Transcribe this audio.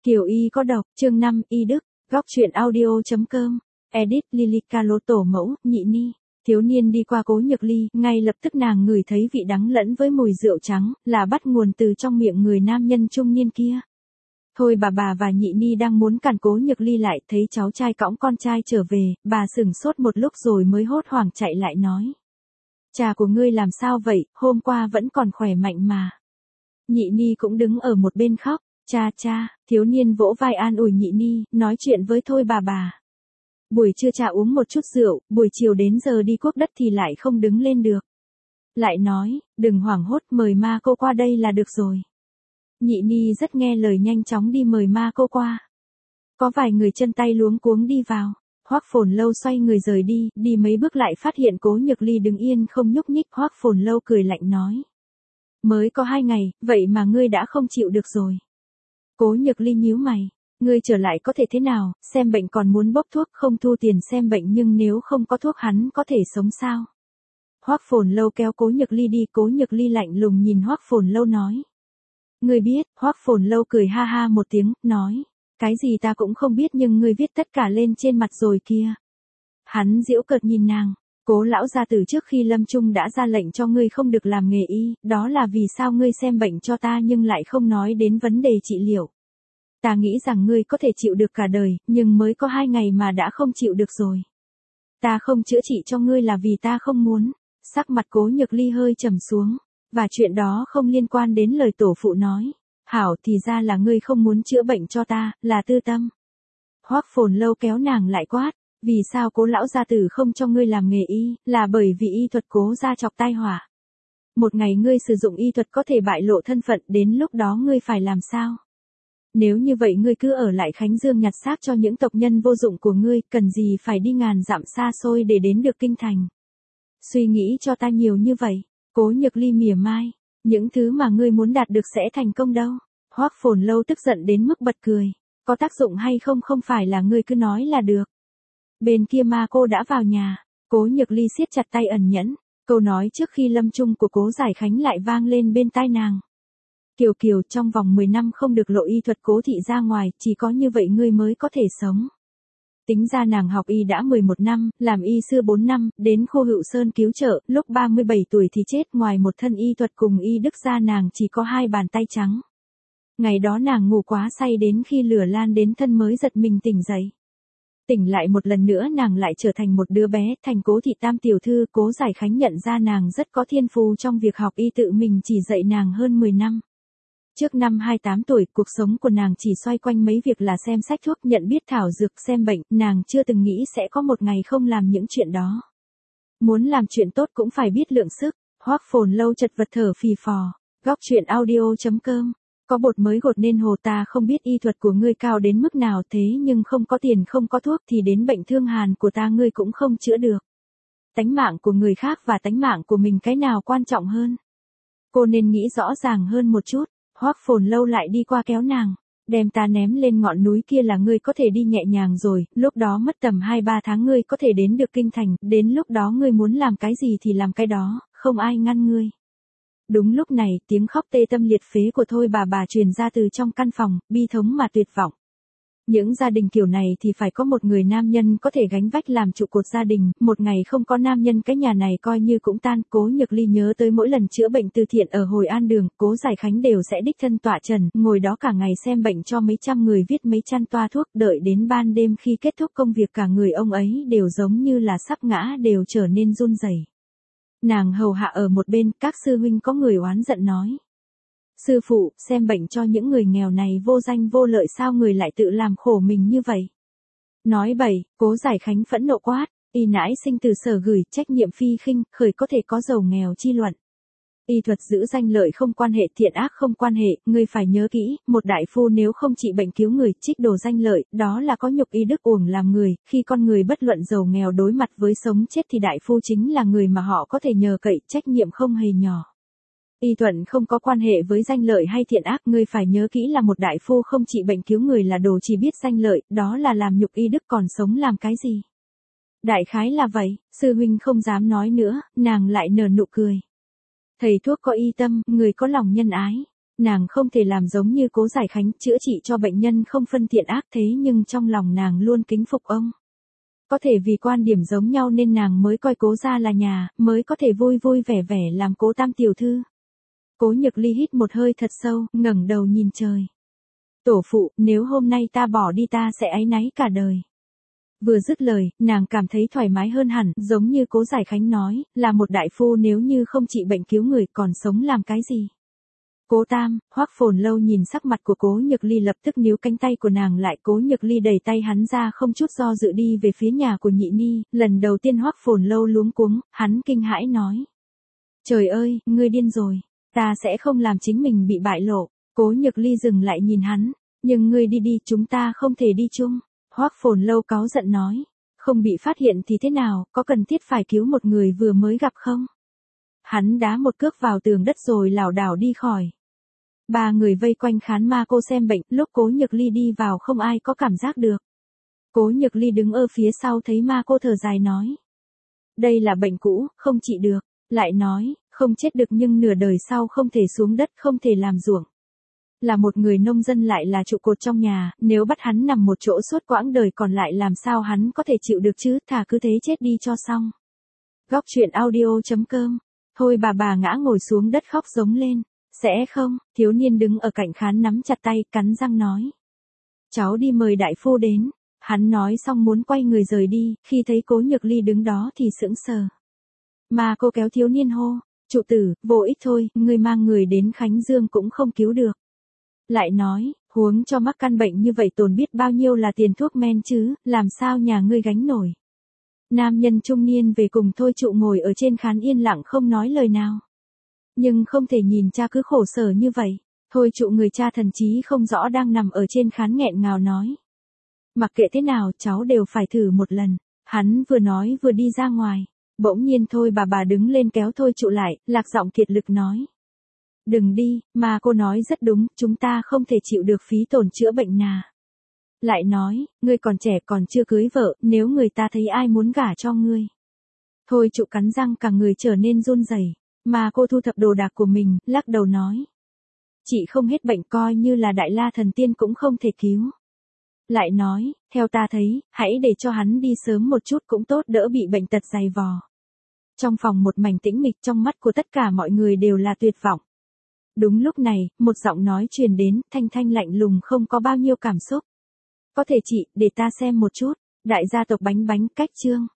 Kiều Y có độc, chương 5, Y Đức, góc truyện audio.com, edit Lilica Lô tổ mẫu, Nhị Ni. Thiếu niên đi qua Cố Nhược Ly, ngay lập tức nàng ngửi thấy vị đắng lẫn với mùi rượu trắng, là bắt nguồn từ trong miệng người nam nhân trung niên kia. Thôi bà và Nhị Ni đang muốn cản Cố Nhược Ly lại, thấy cháu trai cõng con trai trở về, bà sửng sốt một lúc rồi mới hốt hoảng chạy lại nói. Cha của ngươi làm sao vậy, hôm qua vẫn còn khỏe mạnh mà. Nhị Ni cũng đứng ở một bên khóc. Cha, thiếu niên vỗ vai an ủi Nhị Ni, nói chuyện với Thôi bà. Buổi trưa cha uống một chút rượu, buổi chiều đến giờ đi cuốc đất thì lại không đứng lên được. Lại nói, đừng hoảng hốt, mời ma cô qua đây là được rồi. Nhị Ni rất nghe lời, nhanh chóng đi mời ma cô qua. Có vài người chân tay luống cuống đi vào. Hoắc Phồn Lâu xoay người rời đi mấy bước lại phát hiện Cố Nhược Ly đứng yên không nhúc nhích. Hoắc Phồn Lâu cười lạnh nói. Mới có 2 ngày, vậy mà ngươi đã không chịu được rồi. Cố Nhược Ly nhíu mày, ngươi trở lại có thể thế nào, xem bệnh còn muốn bốc thuốc không thu tiền xem bệnh, nhưng nếu không có thuốc hắn có thể sống sao? Hoắc Phồn Lâu kéo Cố Nhược Ly đi. Cố Nhược Ly lạnh lùng nhìn Hoắc Phồn Lâu nói. Ngươi biết? Hoắc Phồn Lâu cười ha ha một tiếng, nói. Cái gì ta cũng không biết, nhưng ngươi viết tất cả lên trên mặt rồi kia. Hắn giễu cợt nhìn nàng. Cố lão gia tử trước khi lâm chung đã ra lệnh cho ngươi không được làm nghề y, đó là vì sao ngươi xem bệnh cho ta nhưng lại không nói đến vấn đề trị liệu. Ta nghĩ rằng ngươi có thể chịu được cả đời, nhưng mới có 2 ngày mà đã không chịu được rồi. Ta không chữa trị cho ngươi là vì ta không muốn. Sắc mặt Cố Nhược Ly hơi trầm xuống, và chuyện đó không liên quan đến lời tổ phụ nói. Hảo, thì ra là ngươi không muốn chữa bệnh cho ta, là tư tâm. Hoắc Phồn Lâu kéo nàng lại quát. Vì sao Cố lão gia tử không cho ngươi làm nghề y, là bởi vì y thuật Cố gia chọc tai họa. Một ngày ngươi sử dụng y thuật có thể bại lộ thân phận, đến lúc đó ngươi phải làm sao? Nếu như vậy ngươi cứ ở lại Khánh Dương nhặt xác cho những tộc nhân vô dụng của ngươi, cần gì phải đi ngàn dặm xa xôi để đến được kinh thành. Suy nghĩ cho ta nhiều như vậy. Cố Nhược Ly mỉa mai, những thứ mà ngươi muốn đạt được sẽ thành công đâu. Hoắc Phồn Lâu tức giận đến mức bật cười. Có tác dụng hay không không phải là ngươi cứ nói là được. Bên kia ma cô đã vào nhà. Cố Nhược Ly siết chặt tay ẩn nhẫn. Câu nói trước khi lâm chung của Cố Giải Khánh lại vang lên bên tai nàng. Kiều, trong vòng 10 năm không được lộ y thuật Cố thị ra ngoài, chỉ có như vậy ngươi mới có thể sống. Tính ra nàng học y đã 11 năm, làm y sư 4 năm, đến Khô Hữu Sơn cứu trợ, lúc 37 tuổi thì chết. Ngoài một thân y thuật cùng y đức ra nàng chỉ có 2 bàn tay trắng. Ngày đó nàng ngủ quá say đến khi lửa lan đến thân mới giật mình tỉnh dậy. Tỉnh lại một lần nữa nàng lại trở thành một đứa bé, thành Cố thị tam tiểu thư. Cố Giải Khánh nhận ra nàng rất có thiên phú trong việc học y, tự mình chỉ dạy nàng hơn 10 năm. Trước năm 28 tuổi, cuộc sống của nàng chỉ xoay quanh mấy việc là xem sách thuốc, nhận biết thảo dược, xem bệnh, nàng chưa từng nghĩ sẽ có một ngày không làm những chuyện đó. Muốn làm chuyện tốt cũng phải biết lượng sức. Hoắc Phồn Lâu chật vật thở phì phò. Góc truyện audio.com. Có bột mới gột nên hồ, ta không biết y thuật của ngươi cao đến mức nào, thế nhưng không có tiền không có thuốc thì đến bệnh thương hàn của ta ngươi cũng không chữa được. Tánh mạng của người khác và tánh mạng của mình cái nào quan trọng hơn? Cô nên nghĩ rõ ràng hơn một chút. Hoắc Phồn Lâu lại đi qua kéo nàng. Đem ta ném lên ngọn núi kia là ngươi có thể đi nhẹ nhàng rồi, lúc đó mất tầm 2-3 tháng ngươi có thể đến được kinh thành, đến lúc đó ngươi muốn làm cái gì thì làm cái đó, không ai ngăn ngươi. Đúng lúc này, tiếng khóc tê tâm liệt phế của Thôi bà truyền ra từ trong căn phòng, bi thống mà tuyệt vọng. Những gia đình kiểu này thì phải có một người nam nhân có thể gánh vác làm trụ cột gia đình, một ngày không có nam nhân cái nhà này coi như cũng tan. Cố Nhược Ly nhớ tới mỗi lần chữa bệnh từ thiện ở Hồi An Đường, Cố Giải Khánh đều sẽ đích thân tọa trần, ngồi đó cả ngày xem bệnh cho mấy trăm người, viết mấy trăm toa thuốc, đợi đến ban đêm khi kết thúc công việc cả người ông ấy đều giống như là sắp ngã, đều trở nên run rẩy. Nàng hầu hạ ở một bên, các sư huynh có người oán giận nói. Sư phụ, xem bệnh cho những người nghèo này vô danh vô lợi, sao người lại tự làm khổ mình như vậy? Nói bậy. Cố Giải Khánh phẫn nộ quát. Y nãi sinh từ sở gửi, trách nhiệm phi khinh, khởi có thể có giàu nghèo chi luận. Y thuật giữ danh lợi không quan hệ, thiện ác không quan hệ, ngươi phải nhớ kỹ, một đại phu nếu không trị bệnh cứu người, trích đồ danh lợi, đó là có nhục y đức, uổng làm người. Khi con người bất luận giàu nghèo đối mặt với sống chết thì đại phu chính là người mà họ có thể nhờ cậy, trách nhiệm không hề nhỏ. Y thuận không có quan hệ với danh lợi hay thiện ác, ngươi phải nhớ kỹ là một đại phu không trị bệnh cứu người là đồ chỉ biết danh lợi, đó là làm nhục y đức, còn sống làm cái gì? Đại khái là vậy. Sư huynh không dám nói nữa, nàng lại nở nụ cười. Thầy thuốc có y tâm, người có lòng nhân ái. Nàng không thể làm giống như Cố Giải Khánh, chữa trị cho bệnh nhân không phân thiện ác, thế nhưng trong lòng nàng luôn kính phục ông. Có thể vì quan điểm giống nhau nên nàng mới coi Cố gia là nhà, mới có thể vui vui vẻ vẻ làm Cố tam tiểu thư. Cố Nhược Ly hít một hơi thật sâu, ngẩng đầu nhìn trời. Tổ phụ, nếu hôm nay ta bỏ đi ta sẽ áy náy cả đời. Vừa dứt lời, nàng cảm thấy thoải mái hơn hẳn, giống như Cố Giải Khánh nói, là một đại phu nếu như không trị bệnh cứu người còn sống làm cái gì. Cố Tam, Hoắc Phồn Lâu nhìn sắc mặt của Cố Nhược Ly lập tức níu cánh tay của nàng lại. Cố Nhược Ly đẩy tay hắn ra không chút do dự đi về phía nhà của Nhị Ni. Lần đầu tiên Hoắc Phồn Lâu luống cuống, hắn kinh hãi nói. Trời ơi, ngươi điên rồi, ta sẽ không làm chính mình bị bại lộ. Cố Nhược Ly dừng lại nhìn hắn, nhưng ngươi đi đi, chúng ta không thể đi chung. Hoắc Phồn Lâu cáu giận nói, không bị phát hiện thì thế nào, có cần thiết phải cứu một người vừa mới gặp không? Hắn đá một cước vào tường đất rồi lảo đảo đi khỏi. Ba người vây quanh khán ma cô xem bệnh, lúc Cố Nhược Ly đi vào không ai có cảm giác được. Cố Nhược Ly đứng ở phía sau thấy ma cô thở dài nói. Đây là bệnh cũ, không trị được. Lại nói, không chết được nhưng nửa đời sau không thể xuống đất, không thể làm ruộng. Là một người nông dân lại là trụ cột trong nhà, nếu bắt hắn nằm một chỗ suốt quãng đời còn lại làm sao hắn có thể chịu được chứ, thà cứ thế chết đi cho xong. Góc truyện audio.com. Thôi bà ngã ngồi xuống đất khóc giống lên. Sẽ không, thiếu niên đứng ở cạnh khán nắm chặt tay, cắn răng nói. Cháu đi mời đại phu đến. Hắn nói xong muốn quay người rời đi, khi thấy Cố Nhược Ly đứng đó thì sững sờ. Mà cô kéo thiếu niên hô, trụ tử, vô ích thôi, ngươi mang người đến Khánh Dương cũng không cứu được. Lại nói, huống cho mắc căn bệnh như vậy tốn biết bao nhiêu là tiền thuốc men chứ, làm sao nhà ngươi gánh nổi. Nam nhân trung niên về cùng Thôi Trụ ngồi ở trên khán yên lặng không nói lời nào. Nhưng không thể nhìn cha cứ khổ sở như vậy. Thôi Trụ người cha thần trí không rõ đang nằm ở trên khán nghẹn ngào nói. Mặc kệ thế nào cháu đều phải thử một lần. Hắn vừa nói vừa đi ra ngoài. Bỗng nhiên Thôi bà đứng lên kéo Thôi Trụ lại, lạc giọng kiệt lực nói. Đừng đi, mà cô nói rất đúng, chúng ta không thể chịu được phí tổn chữa bệnh nà. Lại nói, ngươi còn trẻ còn chưa cưới vợ, nếu người ta thấy ai muốn gả cho ngươi. Thôi Trụ cắn răng cả người trở nên run rẩy, mà cô thu thập đồ đạc của mình, lắc đầu nói. Chị không hết bệnh coi như là Đại La thần tiên cũng không thể cứu. Lại nói, theo ta thấy, hãy để cho hắn đi sớm một chút cũng tốt đỡ bị bệnh tật dày vò. Trong phòng một mảnh tĩnh mịch trong mắt của tất cả mọi người đều là tuyệt vọng. Đúng lúc này, một giọng nói truyền đến, thanh thanh lạnh lùng không có bao nhiêu cảm xúc. Có thể chị, để ta xem một chút, đại gia tộc bánh cách chương.